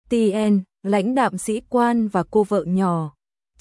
TN, lãnh đạm sĩ quan và cô vợ nhỏ.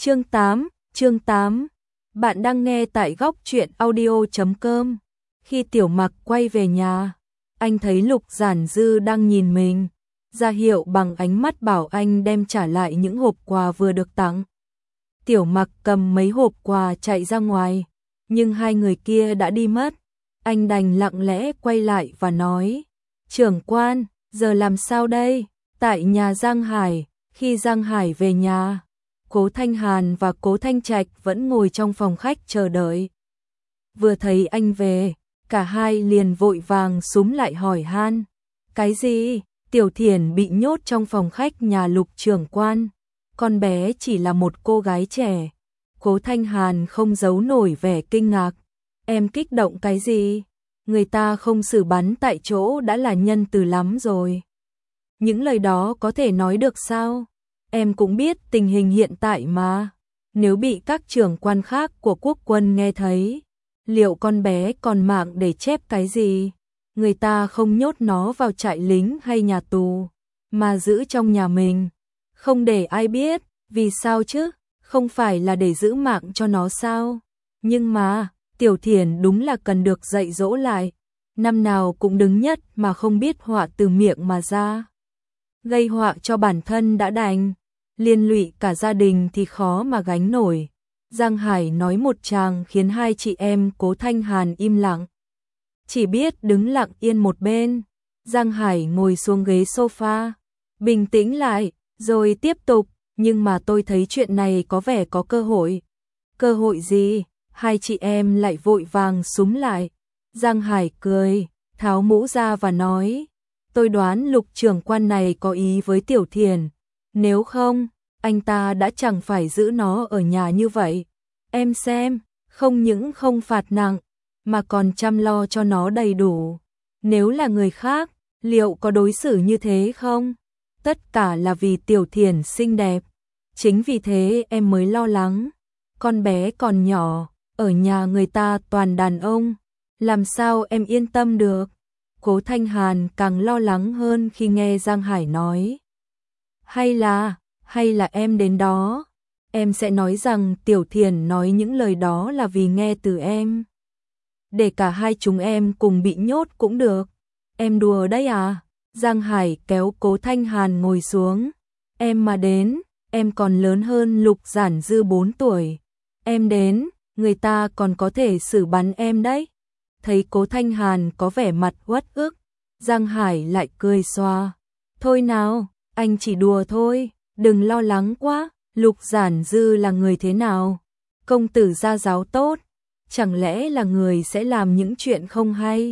Chương 8. Bạn đang nghe tại góc truyện audio.com. Khi Tiểu Mặc quay về nhà, anh thấy Lục Giản Dư đang nhìn mình, ra hiệu bằng ánh mắt bảo anh đem trả lại những hộp quà vừa được tặng. Tiểu Mặc cầm mấy hộp quà chạy ra ngoài, nhưng hai người kia đã đi mất. Anh đành lặng lẽ quay lại và nói: "Trưởng quan, giờ làm sao đây?" Tại nhà Giang Hải, khi Giang Hải về nhà, Cố Thanh Hàn và Cố Thanh Trạch vẫn ngồi trong phòng khách chờ đợi. Vừa thấy anh về, cả hai liền vội vàng xúm lại hỏi han: "Cái gì?" Tiểu Thiển bị nhốt trong phòng khách nhà Lục trưởng quan. Con bé chỉ là một cô gái trẻ. Cố Thanh Hàn không giấu nổi vẻ kinh ngạc. "Em kích động cái gì? Người ta không xử bắn tại chỗ đã là nhân từ lắm rồi. Những lời đó có thể nói được sao? Em cũng biết tình hình hiện tại mà. Nếu bị các trưởng quan khác của quốc quân nghe thấy, liệu con bé còn mạng để chép cái gì? Người ta không nhốt nó vào trại lính hay nhà tù, mà giữ trong nhà mình, không để ai biết. Vì sao chứ? Không phải là để giữ mạng cho nó sao? Nhưng mà, Tiểu Thiển đúng là cần được dạy dỗ lại. Năm nào cũng đứng nhất mà không biết họa từ miệng mà ra. Gây họa cho bản thân đã đành, liên lụy cả gia đình thì khó mà gánh nổi." Giang Hải nói một tràng khiến hai chị em Cố Thanh Hàn im lặng, chỉ biết đứng lặng yên một bên. Giang Hải ngồi xuống ghế sofa, bình tĩnh lại, rồi tiếp tục: "Nhưng mà tôi thấy chuyện này có vẻ có cơ hội." "Cơ hội gì?" Hai chị em lại vội vàng xúm lại. Giang Hải cười, tháo mũ ra và nói: "Tôi đoán Lục trưởng quan này có ý với Tiểu Thiển. Nếu không, anh ta đã chẳng phải giữ nó ở nhà như vậy. Em xem, không những không phạt nặng, mà còn chăm lo cho nó đầy đủ. Nếu là người khác, liệu có đối xử như thế không? Tất cả là vì Tiểu Thiển xinh đẹp. Chính vì thế em mới lo lắng. Con bé còn nhỏ, ở nhà người ta toàn đàn ông, làm sao em yên tâm được?" Cố Thanh Hàn càng lo lắng hơn khi nghe Giang Hải nói: Hay là em đến đó, em sẽ nói rằng Tiểu Thiển nói những lời đó là vì nghe từ em. Để cả hai chúng em cùng bị nhốt cũng được. Em đùa đấy à?" Giang Hải kéo Cố Thanh Hàn ngồi xuống. "Em mà đến, em còn lớn hơn Lục Giản Dư 4 tuổi. Em đến, người ta còn có thể xử bắn em đấy." Thấy Cố Thanh Hàn có vẻ mặt uất ức, Giang Hải lại cười xòa: "Thôi nào, anh chỉ đùa thôi, đừng lo lắng quá. Lục Giản Dư là người thế nào? Công tử gia giáo tốt, chẳng lẽ là người sẽ làm những chuyện không hay?"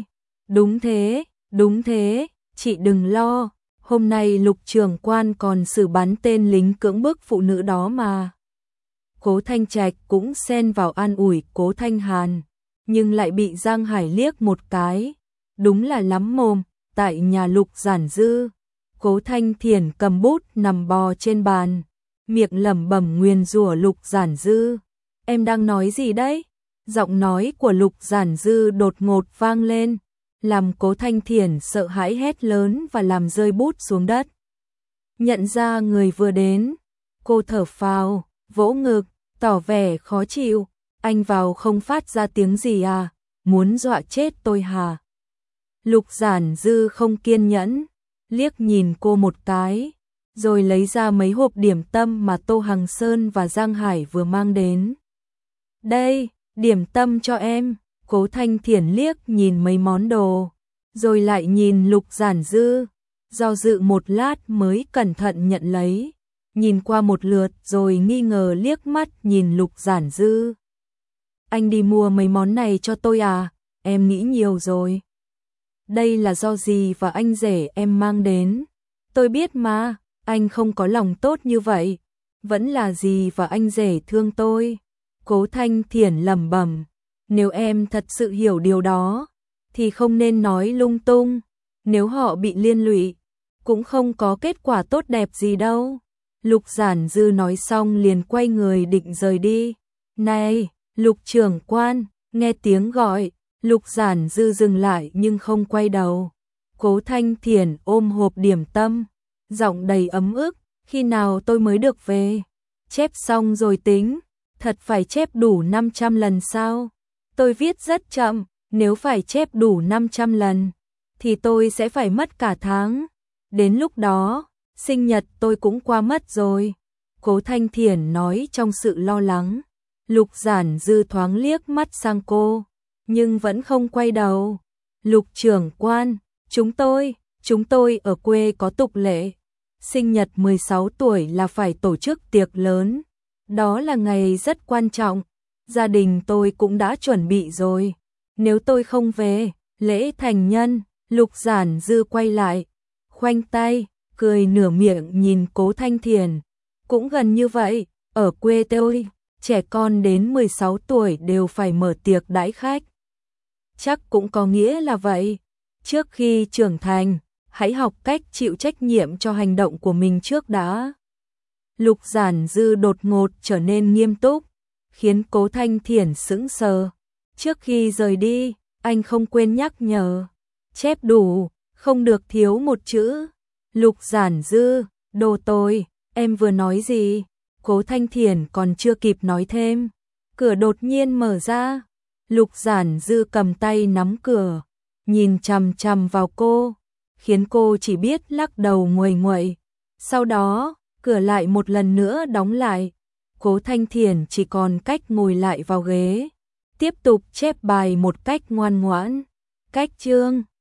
Đúng thế, chị đừng lo, hôm nay Lục trưởng quan còn xử bắn tên lính cưỡng bức phụ nữ đó mà." Cố Thanh Trạch cũng xen vào an ủi Cố Thanh Hàn, nhưng lại bị Giang Hải liếc một cái. Đúng là lắm mồm. Tại nhà Lục Giản Dư, Cố Thanh Thiển cầm bút nằm bò trên bàn, miệng lẩm bẩm nguyền rủa Lục Giản Dư. "Em đang nói gì đấy?" Giọng nói của Lục Giản Dư đột ngột vang lên, làm Cố Thanh Thiển sợ hãi hét lớn và làm rơi bút xuống đất. Nhận ra người vừa đến, cô thở phào, vỗ ngực, tỏ vẻ khó chịu. "Anh vào không phát ra tiếng gì à? Muốn dọa chết tôi hả?" Lục Giản Dư không kiên nhẫn, liếc nhìn cô một cái, rồi lấy ra mấy hộp điểm tâm mà Tô Hằng Sơn và Giang Hải vừa mang đến. "Đây, điểm tâm cho em." Cố Thanh Thiển liếc nhìn mấy món đồ, rồi lại nhìn Lục Giản Dư, do dự một lát mới cẩn thận nhận lấy, nhìn qua một lượt rồi nghi ngờ liếc mắt nhìn Lục Giản Dư. "Anh đi mua mấy món này cho tôi à? Em nghĩ nhiều rồi. Đây là do dì và anh rể em mang đến. Tôi biết mà, anh không có lòng tốt như vậy. Vẫn là dì và anh rể thương tôi." Cố Thanh Thiển lẩm bẩm: "Nếu em thật sự hiểu điều đó, thì không nên nói lung tung. Nếu họ bị liên lụy, cũng không có kết quả tốt đẹp gì đâu." Lục Giản Dư nói xong liền quay người định rời đi. "Này, Lục trưởng quan!" Nghe tiếng gọi, Lục Giản Dư dừng lại nhưng không quay đầu. Cố Thanh Thiển ôm hộp điểm tâm, giọng đầy ấm ức, khi nào tôi mới được về? Chép xong rồi tính, thật phải chép đủ 500 lần sao? Tôi viết rất chậm, nếu phải chép đủ 500 lần, thì tôi sẽ phải mất cả tháng. Đến lúc đó, sinh nhật tôi cũng qua mất rồi. Cố Thanh Thiển nói trong sự lo lắng. Lục Giản Dư thoáng liếc mắt sang cô, nhưng vẫn không quay đầu. Lục trưởng quan, chúng tôi ở quê có tục lệ. Sinh nhật 16 tuổi là phải tổ chức tiệc lớn. Đó là ngày rất quan trọng. Gia đình tôi cũng đã chuẩn bị rồi. Nếu tôi không về, lễ thành nhân, Lục Giản Dư quay lại, khoanh tay, cười nửa miệng nhìn Cố Thanh Thiển. Cũng gần như vậy, ở quê tôi, trẻ con đến 16 tuổi đều phải mở tiệc đãi khách. Chắc cũng có nghĩa là vậy. Trước khi trưởng thành, hãy học cách chịu trách nhiệm cho hành động của mình trước đã. Lục Giản Dư đột ngột trở nên nghiêm túc, khiến Cố Thanh Thiển sững sờ. Trước khi rời đi, anh không quên nhắc nhở, chép đủ, không được thiếu một chữ. Lục Giản Dư, đồ tồi, em vừa nói gì? Cố Thanh Thiển còn chưa kịp nói thêm, cửa đột nhiên mở ra. Lục Giản Dư cầm tay nắm cửa, nhìn chằm chằm vào cô, khiến cô chỉ biết lắc đầu nguầy nguậy. Sau đó, cửa lại một lần nữa đóng lại. Cố Thanh Thiển chỉ còn cách ngồi lại vào ghế, tiếp tục chép bài một cách ngoan ngoãn. Cách chương